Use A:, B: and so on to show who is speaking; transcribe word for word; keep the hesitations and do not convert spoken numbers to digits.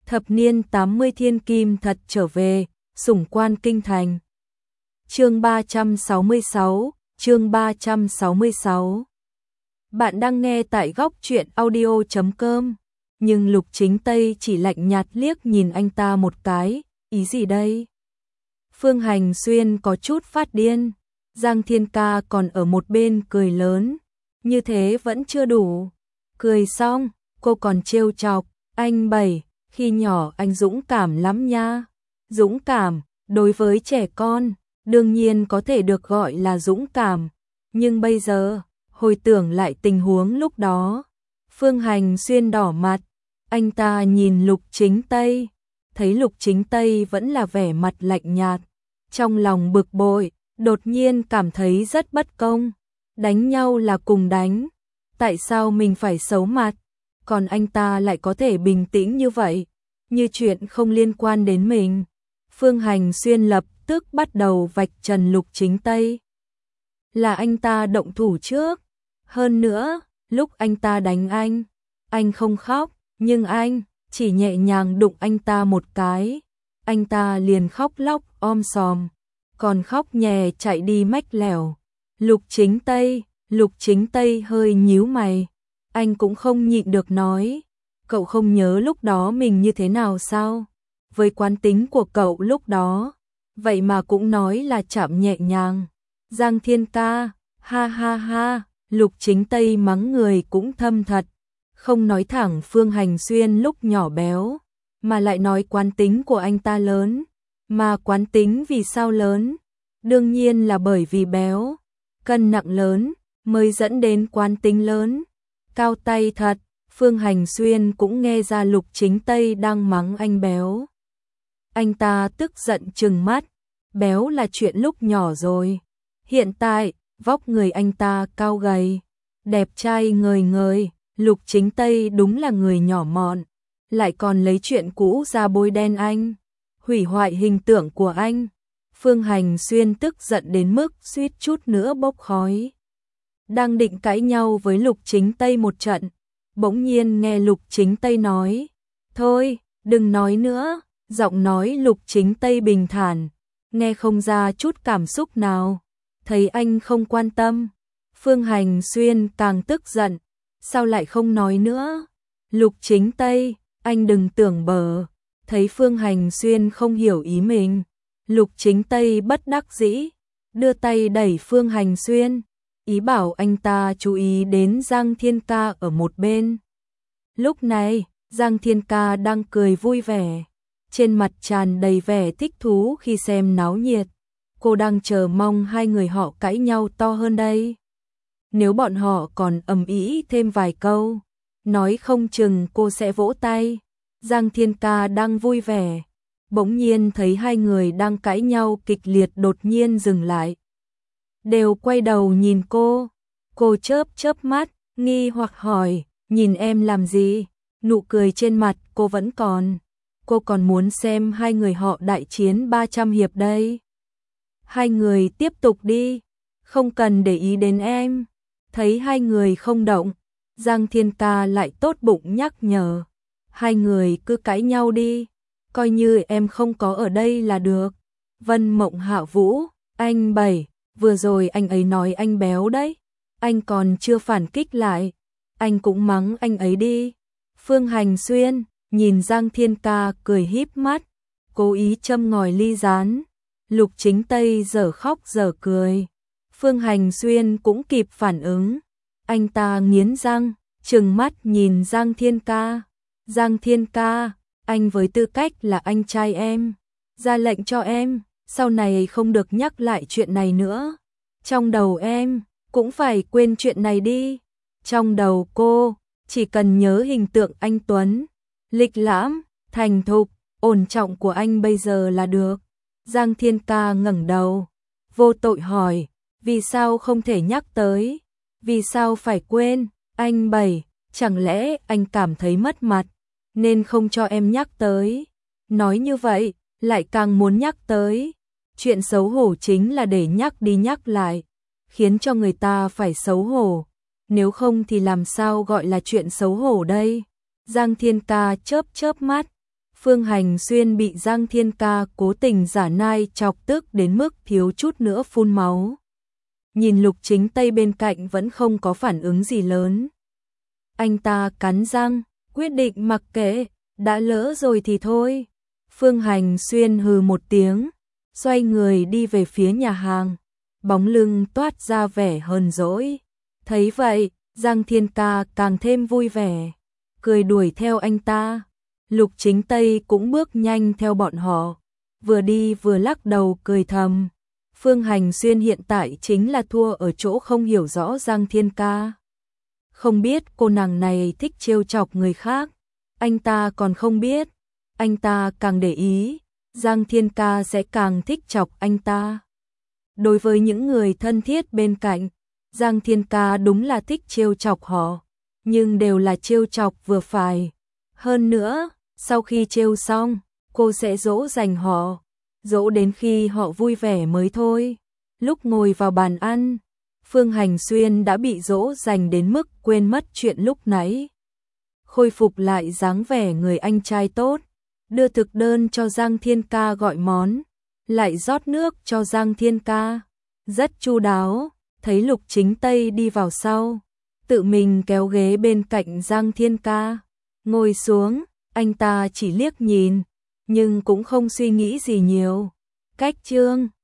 A: Thập niên tám mươi thiên kim thật trở về, sủng quan kinh thành. Chương ba trăm sáu mươi sáu, chương ba trăm sáu mươi sáu. Bạn đang nghe tại góc truyện audio chấm com, nhưng Lục Chính Tây chỉ lạnh nhạt liếc nhìn anh ta một cái, ý gì đây? Phương Hành Xuyên có chút phát điên, Giang Thiên Ca còn ở một bên cười lớn, như thế vẫn chưa đủ. Cười xong, cô còn trêu chọc, anh Bảy, khi nhỏ anh dũng cảm lắm nha. Dũng cảm, đối với trẻ con, đương nhiên có thể được gọi là dũng cảm, nhưng bây giờ, hồi tưởng lại tình huống lúc đó, Phương Hành Xuyên đỏ mặt, anh ta nhìn Lục Chính Tây, thấy Lục Chính Tây vẫn là vẻ mặt lạnh nhạt, trong lòng bực bội, đột nhiên cảm thấy rất bất công, đánh nhau là cùng đánh, tại sao mình phải xấu mặt, còn anh ta lại có thể bình tĩnh như vậy, như chuyện không liên quan đến mình. Phương Hành Xuyên lập tức bắt đầu vạch trần Lục Chính Tây. Là anh ta động thủ trước, hơn nữa, lúc anh ta đánh anh, anh không khóc, nhưng anh chỉ nhẹ nhàng đụng anh ta một cái, anh ta liền khóc lóc om sòm, còn khóc nhè chạy đi mách lẻo. Lục Chính Tây, Lục Chính Tây hơi nhíu mày, anh cũng không nhịn được nói, cậu không nhớ lúc đó mình như thế nào sao? Với quán tính của cậu lúc đó, vậy mà cũng nói là chạm nhẹ nhàng. Giang Thiên Ca, ha ha ha, Lục Chính Tây mắng người cũng thâm thật, không nói thẳng Phương Hành Xuyên lúc nhỏ béo, mà lại nói quán tính của anh ta lớn. Mà quán tính vì sao lớn? Đương nhiên là bởi vì béo, cân nặng lớn, mới dẫn đến quán tính lớn. Cao tay thật, Phương Hành Xuyên cũng nghe ra Lục Chính Tây đang mắng anh béo. Anh ta tức giận trừng mắt, béo là chuyện lúc nhỏ rồi. Hiện tại, vóc người anh ta cao gầy, đẹp trai ngời ngời, Lục Chính Tây đúng là người nhỏ mọn, lại còn lấy chuyện cũ ra bôi đen anh, hủy hoại hình tượng của anh. Phương Hành Xuyên tức giận đến mức suýt chút nữa bốc khói. Đang định cãi nhau với Lục Chính Tây một trận, bỗng nhiên nghe Lục Chính Tây nói, thôi, đừng nói nữa, giọng nói Lục Chính Tây bình thản, nghe không ra chút cảm xúc nào, thấy anh không quan tâm. Phương Hành Xuyên càng tức giận, sao lại không nói nữa? Lục Chính Tây, anh đừng tưởng bờ, thấy Phương Hành Xuyên không hiểu ý mình. Lục Chính Tây bất đắc dĩ, đưa tay đẩy Phương Hành Xuyên, ý bảo anh ta chú ý đến Giang Thiên Ca ở một bên. Lúc này, Giang Thiên Ca đang cười vui vẻ, trên mặt tràn đầy vẻ thích thú khi xem náo nhiệt. Cô đang chờ mong hai người họ cãi nhau to hơn đây. Nếu bọn họ còn ầm ĩ thêm vài câu, nói không chừng cô sẽ vỗ tay. Giang Thiên Ca đang vui vẻ, bỗng nhiên thấy hai người đang cãi nhau kịch liệt đột nhiên dừng lại. Đều quay đầu nhìn cô, cô chớp chớp mắt, nghi hoặc hỏi, nhìn em làm gì? Nụ cười trên mặt cô vẫn còn, cô còn muốn xem hai người họ đại chiến ba trăm hiệp đây. Hai người tiếp tục đi, không cần để ý đến em. Thấy hai người không động, Giang Thiên Ca lại tốt bụng nhắc nhở, hai người cứ cãi nhau đi, coi như em không có ở đây là được. Vân Mộng Hạ Vũ, anh Bảy, vừa rồi anh ấy nói anh béo đấy, anh còn chưa phản kích lại, anh cũng mắng anh ấy đi. Phương Hành Xuyên nhìn Giang Thiên Ca cười híp mắt, cố ý châm ngòi ly rán. Lục Chính Tây dở khóc dở cười, Phương Hành Xuyên cũng kịp phản ứng, anh ta nghiến răng, trừng mắt nhìn Giang Thiên Ca. Giang Thiên Ca, anh với tư cách là anh trai em, ra lệnh cho em, sau này không được nhắc lại chuyện này nữa. Trong đầu em, cũng phải quên chuyện này đi. Trong đầu cô, chỉ cần nhớ hình tượng anh Tuấn, lịch lãm, thành thục, ổn trọng của anh bây giờ là được. Giang Thiên Ca ngẩng đầu, vô tội hỏi, vì sao không thể nhắc tới? Vì sao phải quên? Anh Bảy, chẳng lẽ anh cảm thấy mất mặt, nên không cho em nhắc tới? Nói như vậy, lại càng muốn nhắc tới. Chuyện xấu hổ chính là để nhắc đi nhắc lại, khiến cho người ta phải xấu hổ. Nếu không thì làm sao gọi là chuyện xấu hổ đây? Giang Thiên Ca chớp chớp mắt. Phương Hành Xuyên bị Giang Thiên Ca cố tình giả nai chọc tức đến mức thiếu chút nữa phun máu. Nhìn Lục Chính Tây bên cạnh vẫn không có phản ứng gì lớn. Anh ta cắn răng, quyết định mặc kệ, đã lỡ rồi thì thôi. Phương Hành Xuyên hừ một tiếng, xoay người đi về phía nhà hàng, bóng lưng toát ra vẻ hờn dỗi. Thấy vậy, Giang Thiên Ca càng thêm vui vẻ, cười đuổi theo anh ta. Lục Chính Tây cũng bước nhanh theo bọn họ, vừa đi vừa lắc đầu cười thầm. Phương Hành Xuyên hiện tại chính là thua ở chỗ không hiểu rõ Giang Thiên Ca. Không biết cô nàng này thích trêu chọc người khác, anh ta còn không biết, anh ta càng để ý, Giang Thiên Ca sẽ càng thích chọc anh ta. Đối với những người thân thiết bên cạnh, Giang Thiên Ca đúng là thích trêu chọc họ, nhưng đều là trêu chọc vừa phải. Hơn nữa, sau khi trêu xong, cô sẽ dỗ dành họ, dỗ đến khi họ vui vẻ mới thôi. Lúc ngồi vào bàn ăn, Phương Hành Xuyên đã bị dỗ dành đến mức quên mất chuyện lúc nãy. Khôi phục lại dáng vẻ người anh trai tốt, đưa thực đơn cho Giang Thiên Ca gọi món, lại rót nước cho Giang Thiên Ca. Rất chu đáo, thấy Lục Chính Tây đi vào sau, tự mình kéo ghế bên cạnh Giang Thiên Ca, ngồi xuống, anh ta chỉ liếc nhìn, nhưng cũng không suy nghĩ gì nhiều. Cách trương